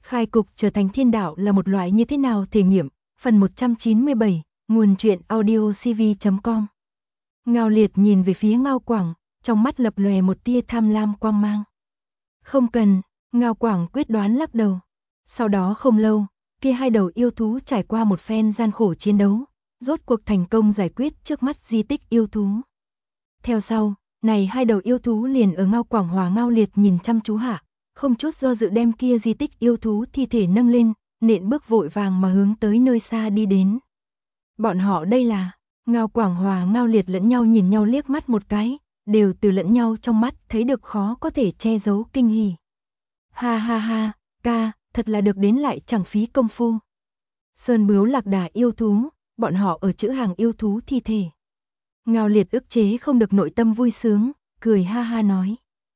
Khai cục trở thành thiên đạo là một loại như thế nào thể nghiệm, phần 197, nguồn truyện audiocv.com. Ngao Liệt nhìn về phía Ngao Quảng, trong mắt lập lòe một tia tham lam quang mang. Không cần, Ngao Quảng quyết đoán lắc đầu. Sau đó không lâu, kia hai đầu yêu thú trải qua một phen gian khổ chiến đấu, rốt cuộc thành công giải quyết trước mắt di tích yêu thú. Theo sau, này hai đầu yêu thú liền ở Ngao Quảng hòa Ngao Liệt nhìn chăm chú hạ, không chút do dự đem kia di tích yêu thú thi thể nâng lên, nện bước vội vàng mà hướng tới nơi xa đi đến. Bọn họ đây là, Ngao Quảng hòa Ngao Liệt lẫn nhau nhìn nhau liếc mắt một cái, đều từ lẫn nhau trong mắt thấy được khó có thể che giấu kinh hỉ. Ha ha ha, ca, thật là được đến lại chẳng phí công phu. Sơn bướu lạc đà yêu thú, bọn họ ở chữ hàng yêu thú thi thể. Ngao Liệt ức chế không được nội tâm vui sướng, cười ha ha nói.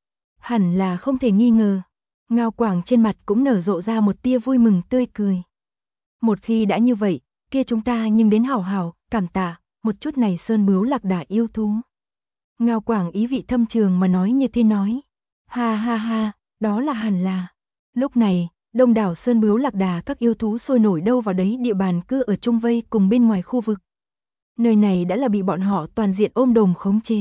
Hẳn là không thể nghi ngờ. Ngao Quảng trên mặt cũng nở rộ ra một tia vui mừng tươi cười. Một khi đã như vậy, kia chúng ta nhưng đến hảo hảo, cảm tạ, một chút này sơn bướu lạc đà yêu thú. Ngao Quảng ý vị thâm trường mà nói như thế nói. Ha ha ha, đó là hẳn là. Lúc này, đông đảo sơn bướu lạc đà các yêu thú sôi nổi đâu vào đấy địa bàn cứ ở chung vây cùng bên ngoài khu vực. Nơi này đã là bị bọn họ toàn diện ôm đồm khống chế.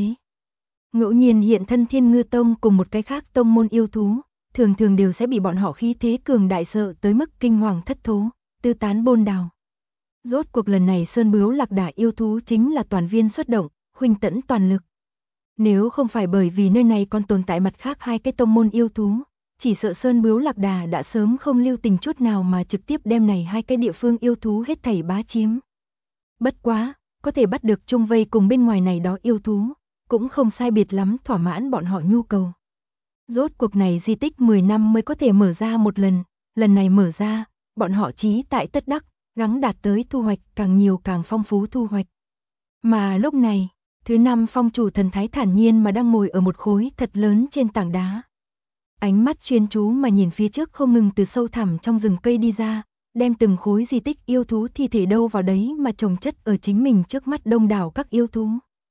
Ngẫu nhiên hiện thân Thiên Ngư Tông cùng một cái khác tông môn yêu thú, thường thường đều sẽ bị bọn họ khí thế cường đại sợ tới mức kinh hoàng thất thố, tư tán bôn đào. Rốt cuộc lần này sơn bướu lạc đà yêu thú chính là toàn viên xuất động, huỳnh tẫn toàn lực. Nếu không phải bởi vì nơi này còn tồn tại mặt khác hai cái tông môn yêu thú, chỉ sợ sơn bướu lạc đà đã sớm không lưu tình chút nào mà trực tiếp đem này hai cái địa phương yêu thú hết thảy bá chiếm. Bất quá, có thể bắt được chung vây cùng bên ngoài này đó yêu thú, cũng không sai biệt lắm thỏa mãn bọn họ nhu cầu. Rốt cuộc này di tích 10 năm mới có thể mở ra một lần này mở ra, bọn họ chí tại tất đắc, gắng đạt tới thu hoạch càng nhiều càng phong phú thu hoạch. Mà lúc này, thứ năm phong chủ thần thái thản nhiên mà đang ngồi ở một khối thật lớn trên tảng đá. Ánh mắt chuyên chú mà nhìn phía trước không ngừng từ sâu thẳm trong rừng cây đi ra, đem từng khối di tích yêu thú thi thể đâu vào đấy mà chồng chất ở chính mình trước mắt đông đảo các yêu thú.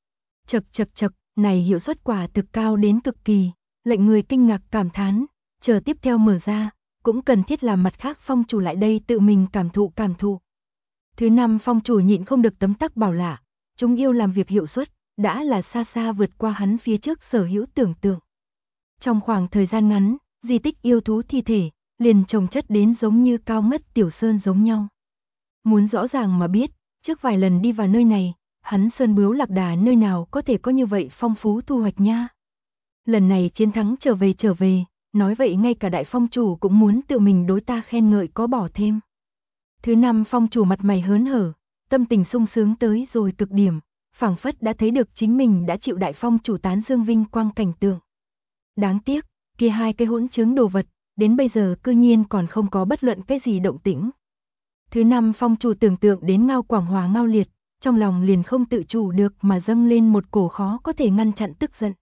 Chật, này hiệu suất quả thực cao đến cực kỳ, lệnh người kinh ngạc cảm thán, chờ tiếp theo mở ra, cũng cần thiết làm mặt khác phong chủ lại đây tự mình cảm thụ. Thứ năm phong chủ nhịn không được tấm tắc bảo lạ, chúng yêu làm việc hiệu suất, đã là xa xa vượt qua hắn phía trước sở hữu tưởng tượng. Trong khoảng thời gian ngắn, di tích yêu thú thi thể, liền chồng chất đến giống như cao ngất tiểu sơn giống nhau. Muốn rõ ràng mà biết, trước vài lần đi vào nơi này, hắn sơn bướu lạc đà nơi nào có thể có như vậy phong phú thu hoạch nha. Lần này chiến thắng trở về, nói vậy ngay cả đại phong chủ cũng muốn tự mình đối ta khen ngợi có bỏ thêm. Thứ năm phong chủ mặt mày hớn hở, tâm tình sung sướng tới rồi cực điểm, phảng phất đã thấy được chính mình đã chịu đại phong chủ tán dương vinh quang cảnh tượng. Đáng tiếc, kia hai cái hỗn chứng đồ vật, đến bây giờ cư nhiên còn không có bất luận cái gì động tĩnh. Thứ năm phong chủ tưởng tượng đến Ngao Quảng hòa Ngao Liệt, trong lòng liền không tự chủ được mà dâng lên một cổ khó có thể ngăn chặn tức giận.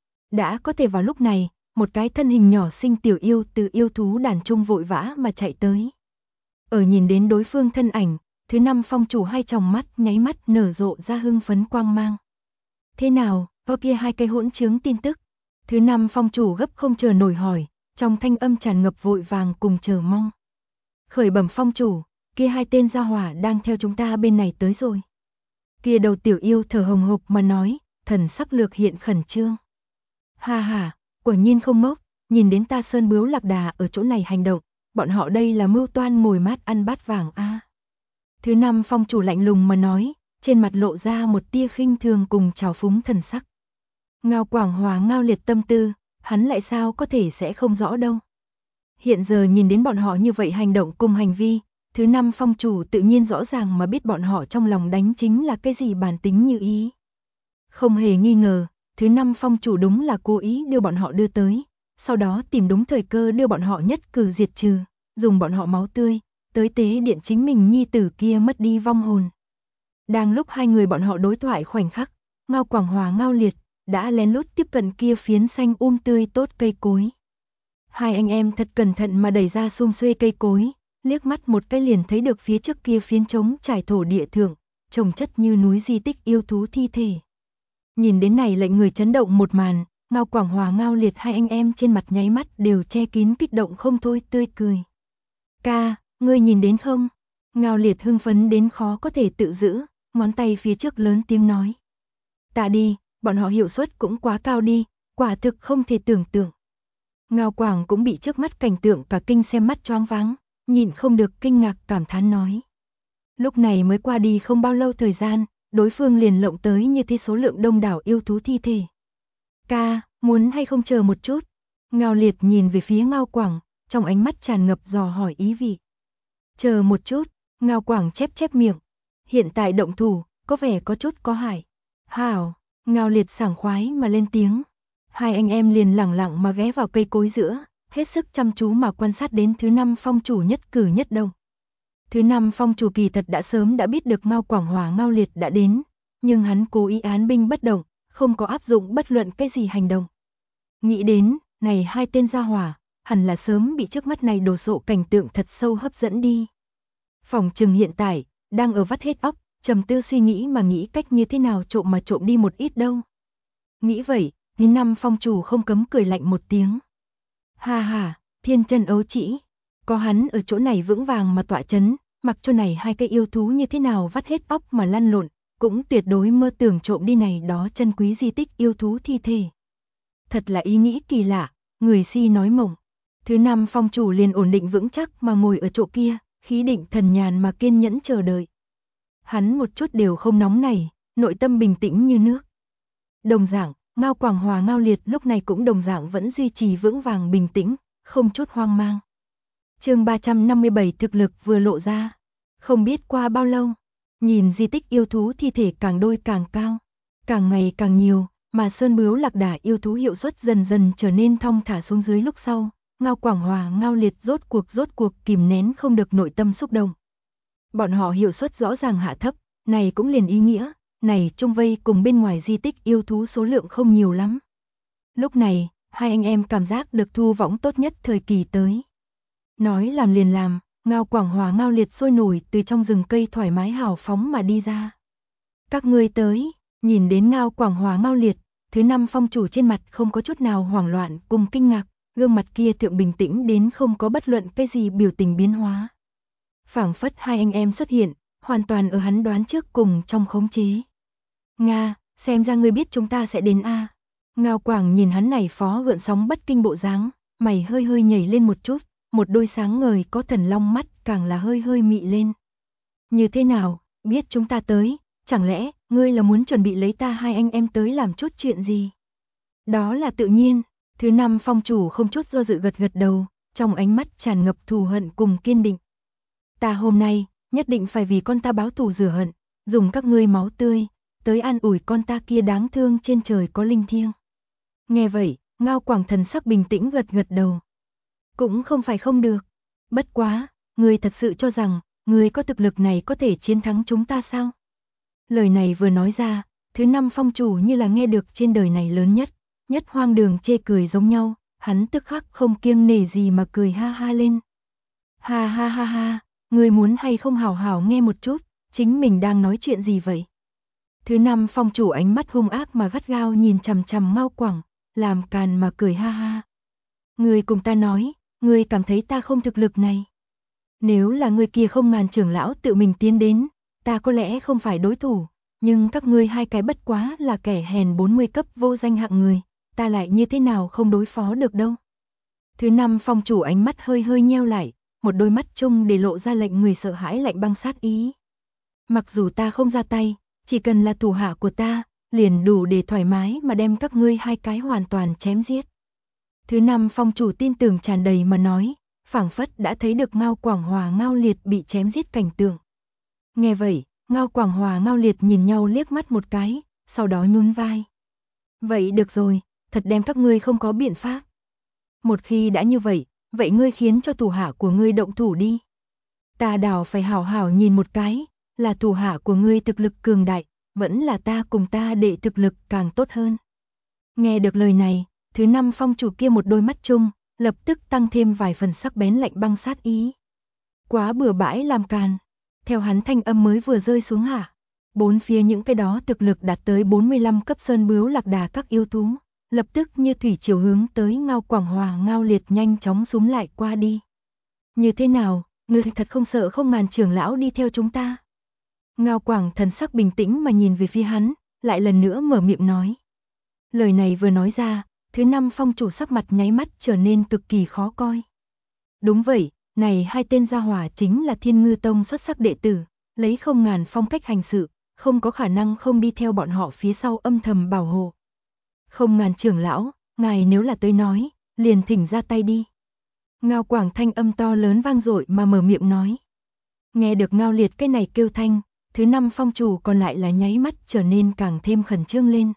Đã có thể vào lúc này, một cái thân hình nhỏ xinh tiểu yêu từ yêu thú đàn trung vội vã mà chạy tới. Ở nhìn đến đối phương thân ảnh, thứ năm phong chủ hai tròng mắt nháy mắt nở rộ ra hưng phấn quang mang. Thế nào, có kia hai cái hỗn chứng tin tức? Thứ năm phong chủ gấp không chờ nổi hỏi, trong thanh âm tràn ngập vội vàng cùng chờ mong. Khởi bẩm phong chủ, kia hai tên gia hỏa đang theo chúng ta bên này tới rồi. Kia đầu tiểu yêu thở hồng hộc mà nói, thần sắc lược hiện khẩn trương. Ha ha, quả nhiên không ngốc, nhìn đến ta sơn bướu lạc đà ở chỗ này hành động, bọn họ đây là mưu toan ngồi mát ăn bát vàng a. Thứ năm phong chủ lạnh lùng mà nói, trên mặt lộ ra một tia khinh thường cùng trào phúng thần sắc. Ngao Quảng hòa Ngao Liệt tâm tư, hắn lại sao có thể sẽ không rõ đâu. Hiện giờ nhìn đến bọn họ như vậy hành động cùng hành vi, thứ năm phong chủ tự nhiên rõ ràng mà biết bọn họ trong lòng đánh chính là cái gì bản tính như ý. Không hề nghi ngờ, thứ năm phong chủ đúng là cố ý đưa bọn họ đưa tới, sau đó tìm đúng thời cơ đưa bọn họ nhất cử diệt trừ, dùng bọn họ máu tươi, tới tế điện chính mình nhi tử kia mất đi vong hồn. Đang lúc hai người bọn họ đối thoại khoảnh khắc, Ngao Quảng hòa Ngao Liệt đã lén lút tiếp cận kia phiến xanh tươi tốt cây cối. Hai anh em thật cẩn thận mà đẩy ra xum xuê cây cối, liếc mắt một cái liền thấy được phía trước kia phiến trống trải thổ địa thượng, trồng chất như núi di tích yêu thú thi thể. Nhìn đến này lệnh người chấn động một màn, Ngao Quảng hòa Ngao Liệt hai anh em trên mặt nháy mắt đều che kín kích động không thôi tươi cười. Ca, ngươi nhìn đến không? Ngao Liệt hưng phấn đến khó có thể tự giữ, ngón tay phía trước lớn tiếng nói. Ta đi, bọn họ hiệu suất cũng quá cao đi, quả thực không thể tưởng tượng. Ngao Quảng cũng bị trước mắt cảnh tượng cả kinh xem mắt choáng váng, nhịn không được kinh ngạc cảm thán nói. Lúc này mới qua đi không bao lâu thời gian, đối phương liền lộng tới như thế số lượng đông đảo yêu thú thi thể. Ca, muốn hay không chờ một chút? Ngao Liệt nhìn về phía Ngao Quảng, trong ánh mắt tràn ngập dò hỏi ý vị. Chờ một chút, Ngao Quảng chép chép miệng. Hiện tại động thủ, có vẻ có chút có hại. Hảo, Ngao Liệt sảng khoái mà lên tiếng. Hai anh em liền lẳng lặng mà ghé vào cây cối giữa, hết sức chăm chú mà quan sát đến thứ 5 phong chủ nhất cử nhất động. Thứ 5 phong chủ kỳ thật đã sớm đã biết được Ngao Quảng Hòa Ngao Liệt đã đến, nhưng hắn cố ý án binh bất động, không có áp dụng bất luận cái gì hành động. Nghĩ đến, này hai tên gia hỏa, hẳn là sớm bị trước mắt này đồ sộ cảnh tượng thật sâu hấp dẫn đi. Phòng trừng hiện tại, đang ở vắt hết óc, trầm tư suy nghĩ mà nghĩ cách như thế nào trộm mà trộm đi một ít đâu. Nghĩ vậy, thứ 5 phong chủ không cấm cười lạnh một tiếng. Ha ha, thiên chân ấu trĩ, có hắn ở chỗ này vững vàng mà tọa chấn, mặc cho này hai cây yêu thú như thế nào vắt hết óc mà lăn lộn, cũng tuyệt đối mơ tưởng trộm đi này đó chân quý di tích yêu thú thi thể. Thật là ý nghĩ kỳ lạ, người si nói mộng. Thứ 5 phong chủ liền ổn định vững chắc mà ngồi ở chỗ kia, khí định thần nhàn mà kiên nhẫn chờ đợi. Hắn một chút đều không nóng nảy, nội tâm bình tĩnh như nước. Đồng dạng, Ngao Quảng Hòa Ngao Liệt lúc này cũng đồng dạng vẫn duy trì vững vàng bình tĩnh, không chút hoang mang. Chương 357 thực lực vừa lộ ra. Không biết qua bao lâu, nhìn di tích yêu thú thi thể càng đôi càng cao, càng ngày càng nhiều, mà sơn bướu lạc đà yêu thú hiệu suất dần dần trở nên thong thả xuống dưới lúc sau, Ngao Quảng Hòa Ngao Liệt rốt cuộc kìm nén không được nội tâm xúc động. Bọn họ hiệu suất rõ ràng hạ thấp, này cũng liền ý nghĩa, này chung vây cùng bên ngoài di tích yêu thú số lượng không nhiều lắm. Lúc này, hai anh em cảm giác được thu võng tốt nhất thời kỳ tới. Nói làm liền làm, Ngao Quảng Hòa Ngao Liệt sôi nổi từ trong rừng cây thoải mái hào phóng mà đi ra. Các ngươi tới, nhìn đến Ngao Quảng Hòa Ngao Liệt, thứ 5 phong chủ trên mặt không có chút nào hoảng loạn cùng kinh ngạc, gương mặt kia thượng bình tĩnh đến không có bất luận cái gì biểu tình biến hóa. Phảng phất hai anh em xuất hiện, hoàn toàn ở hắn đoán trước cùng trong khống chế. Nga, xem ra ngươi biết chúng ta sẽ đến a. Ngao Quảng nhìn hắn này phó gợn sóng bất kinh bộ dáng, mày hơi hơi nhảy lên một chút, một đôi sáng ngời có thần long mắt càng là hơi hơi mị lên. Như thế nào, biết chúng ta tới, chẳng lẽ ngươi là muốn chuẩn bị lấy ta hai anh em tới làm chút chuyện gì? Đó là tự nhiên, thứ 5 phong chủ không chút do dự gật gật đầu, trong ánh mắt tràn ngập thù hận cùng kiên định. Ta hôm nay, nhất định phải vì con ta báo thù rửa hận, dùng các ngươi máu tươi, tới an ủi con ta kia đáng thương trên trời có linh thiêng. Nghe vậy, Ngao Quảng thần sắc bình tĩnh gật gật đầu. Cũng không phải không được. Bất quá, ngươi thật sự cho rằng, ngươi có thực lực này có thể chiến thắng chúng ta sao? Lời này vừa nói ra, thứ 5 phong chủ như là nghe được trên đời này lớn nhất hoang đường chê cười giống nhau, hắn tức khắc không kiêng nể gì mà cười ha ha lên. Ha ha ha ha, ngươi muốn hay không hảo hảo nghe một chút, chính mình đang nói chuyện gì vậy? Thứ 5 phong chủ ánh mắt hung ác mà gắt gao nhìn chằm chằm Ngao Quảng, làm càn mà cười ha ha. Ngươi cùng ta nói, ngươi cảm thấy ta không thực lực này. Nếu là người kia không ngàn trưởng lão tự mình tiến đến, ta có lẽ không phải đối thủ, nhưng các ngươi hai cái bất quá là kẻ hèn 40 cấp vô danh hạng người, ta lại như thế nào không đối phó được đâu. Thứ 5 phong chủ ánh mắt hơi hơi nheo lại, một đôi mắt chung để lộ ra lệnh người sợ hãi lạnh băng sát ý. Mặc dù ta không ra tay, chỉ cần là thủ hạ của ta, liền đủ để thoải mái mà đem các ngươi hai cái hoàn toàn chém giết. Thứ 5 phong chủ tin tưởng tràn đầy mà nói, phảng phất đã thấy được Ngao Quảng Hòa Ngao Liệt bị chém giết cảnh tượng. Nghe vậy, Ngao Quảng Hòa Ngao Liệt nhìn nhau liếc mắt một cái, sau đó nhún vai. Vậy được rồi, thật đem các ngươi không có biện pháp. Một khi đã như vậy, vậy ngươi khiến cho thủ hạ của ngươi động thủ đi. Ta đảo phải hảo hảo nhìn một cái, là thủ hạ của ngươi thực lực cường đại, vẫn là ta cùng ta đệ thực lực càng tốt hơn. Nghe được lời này, thứ 5 phong chủ kia một đôi mắt chung, lập tức tăng thêm vài phần sắc bén lạnh băng sát ý. Quá bừa bãi làm càn. Theo hắn thanh âm mới vừa rơi xuống hạ, bốn phía những cái đó thực lực đạt tới 45 cấp sơn bướu lạc đà các yêu thú, lập tức như thủy chiều hướng tới Ngao Quảng Hòa Ngao Liệt nhanh chóng xúm lại qua đi. Như thế nào, Ngươi thật không sợ không ngàn trưởng lão đi theo chúng ta? Ngao Quảng thần sắc bình tĩnh mà nhìn về phía hắn, lại lần nữa mở miệng nói. Lời này vừa nói ra, thứ năm phong chủ sắc mặt nháy mắt trở nên cực kỳ khó coi. Đúng vậy, này hai tên gia hỏa chính là Thiên Ngư Tông xuất sắc đệ tử, lấy không ngàn phong cách hành sự, không có khả năng không đi theo bọn họ phía sau âm thầm bảo hộ. Không ngàn trưởng lão, ngài nếu là tới nói, liền thỉnh ra tay đi. Ngao Quảng thanh âm to lớn vang dội mà mở miệng nói. Nghe được Ngao Liệt cái này kêu thanh, thứ năm phong chủ còn lại là nháy mắt trở nên càng thêm khẩn trương lên.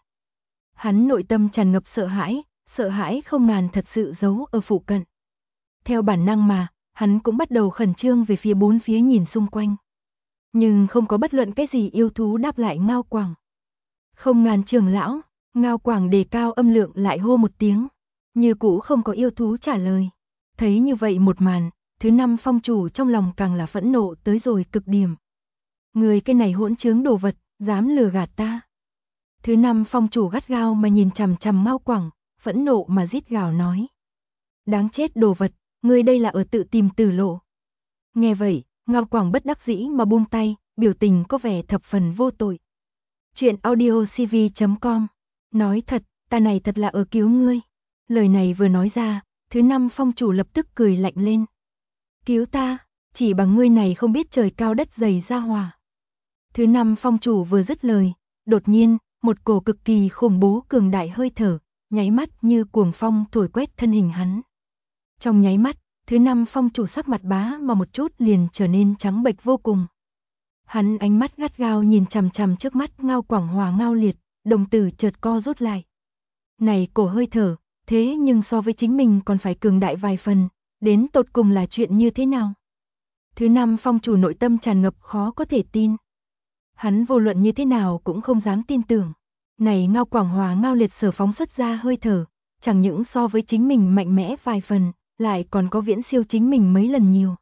Hắn nội tâm tràn ngập sợ hãi không ngàn thật sự giấu ở phụ cận. Theo bản năng mà, hắn cũng bắt đầu khẩn trương về phía bốn phía nhìn xung quanh. Nhưng không có bất luận cái gì yêu thú đáp lại Ngao Quảng. Không ngàn trưởng lão, Ngao Quảng đề cao âm lượng lại hô một tiếng. Như cũ không có yêu thú trả lời. Thấy như vậy một màn, thứ năm phong chủ trong lòng càng là phẫn nộ tới rồi cực điểm. Người cái này hỗn trướng đồ vật, dám lừa gạt ta. Thứ năm phong chủ gắt gao mà nhìn chằm chằm Ngao Quảng, phẫn nộ mà rít gào nói. Đáng chết đồ vật, ngươi đây là ở tự tìm tử lộ. Nghe vậy, Ngao Quảng bất đắc dĩ mà buông tay, biểu tình có vẻ thập phần vô tội. Chuyện audiocv.com. Nói thật, ta này thật là ở cứu ngươi. Lời này vừa nói ra, thứ năm phong chủ lập tức cười lạnh lên. Cứu ta, chỉ bằng ngươi này không biết trời cao đất dày ra hòa. Thứ năm phong chủ vừa dứt lời, đột nhiên, một cổ cực kỳ khủng bố cường đại hơi thở, nháy mắt như cuồng phong thổi quét thân hình hắn. Trong nháy mắt, thứ năm phong chủ sắc mặt bá mà một chút liền trở nên trắng bệch vô cùng. Hắn ánh mắt gắt gao nhìn chằm chằm trước mắt Ngao Quảng hòa Ngao Liệt, đồng tử chợt co rút lại. Này cổ hơi thở, thế nhưng so với chính mình còn phải cường đại vài phần, đến tột cùng là chuyện như thế nào? Thứ năm phong chủ nội tâm tràn ngập khó có thể tin. Hắn vô luận như thế nào cũng không dám tin tưởng. Này Ngao Quảng hòa Ngao Liệt sở phóng xuất ra hơi thở, chẳng những so với chính mình mạnh mẽ vài phần, lại còn có viễn siêu chính mình mấy lần nhiều.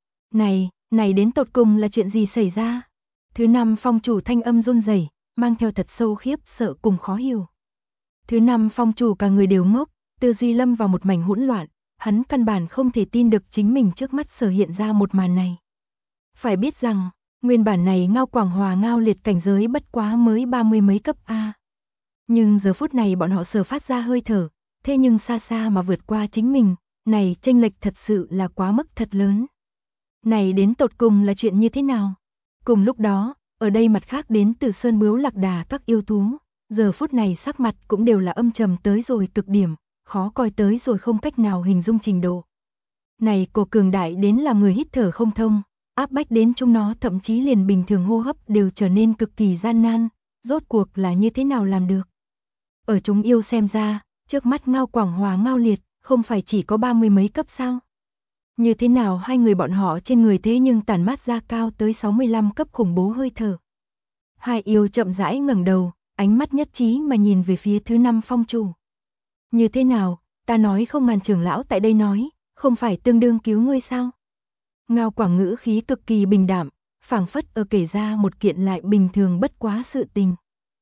Này đến tột cùng là chuyện gì xảy ra? Thứ năm phong chủ thanh âm run rẩy, mang theo thật sâu khiếp sợ cùng khó hiểu. Thứ năm phong chủ cả người đều ngốc, tư duy lâm vào một mảnh hỗn loạn, hắn căn bản không thể tin được chính mình trước mắt sở hiện ra một màn này. Phải biết rằng, nguyên bản này Ngao Quảng hòa Ngao Liệt cảnh giới bất quá mới 30 mấy cấp A. Nhưng giờ phút này bọn họ sở phát ra hơi thở, thế nhưng xa xa mà vượt qua chính mình, này chênh lệch thật sự là quá mức thật lớn. Này đến tột cùng là chuyện như thế nào? Cùng lúc đó, ở đây mặt khác đến từ Sơn Bướu Lạc Đà các yêu thú, giờ phút này sắc mặt cũng đều là âm trầm tới rồi cực điểm, khó coi tới rồi không cách nào hình dung trình độ. Này cổ cường đại đến làm người hít thở không thông, áp bách đến chúng nó thậm chí liền bình thường hô hấp đều trở nên cực kỳ gian nan, rốt cuộc là như thế nào làm được? Ở chúng yêu xem ra, trước mắt Ngao Quảng hòa Ngao Liệt, không phải chỉ có 30 mấy cấp sao? Như thế nào hai người bọn họ trên người thế nhưng tản mát ra cao tới 65 cấp khủng bố hơi thở. Hai yêu chậm rãi ngẩng đầu, ánh mắt nhất trí mà nhìn về phía thứ năm phong chủ. Như thế nào, ta nói không ngàn trưởng lão tại đây nói, không phải tương đương cứu ngươi sao? Ngao Quảng ngữ khí cực kỳ bình đạm, phảng phất ở kể ra một kiện lại bình thường bất quá sự tình.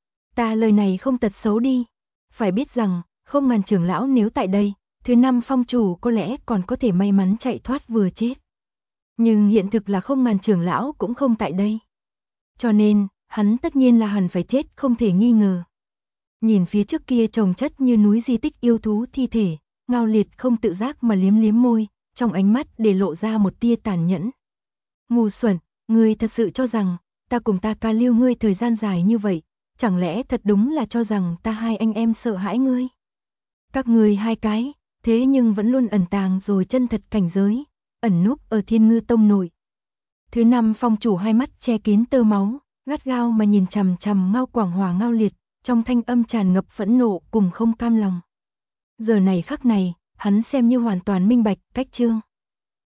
Ta lời này không tật xấu đi, phải biết rằng, không ngàn trưởng lão nếu tại đây, thứ năm phong chủ có lẽ còn có thể may mắn chạy thoát vừa chết. Nhưng hiện thực là không ngàn trưởng lão cũng không tại đây. Cho nên, hắn tất nhiên là hẳn phải chết không thể nghi ngờ. Nhìn phía trước kia chồng chất như núi di tích yêu thú thi thể, Ngao Liệt không tự giác mà liếm liếm môi, trong ánh mắt để lộ ra một tia tàn nhẫn. Ngu xuẩn, ngươi thật sự cho rằng, ta cùng ta ca liêu ngươi thời gian dài như vậy, chẳng lẽ thật đúng là cho rằng ta hai anh em sợ hãi ngươi? Các ngươi hai cái, thế nhưng vẫn luôn ẩn tàng rồi chân thật cảnh giới, ẩn núp ở Thiên Ngư Tông nội. Thứ năm phong chủ hai mắt che kín tơ máu, gắt gao mà nhìn chằm chằm Ngao Quảng hòa Ngao Liệt, trong thanh âm tràn ngập phẫn nộ cùng không cam lòng. Giờ này khắc này, hắn xem như hoàn toàn minh bạch cách chương.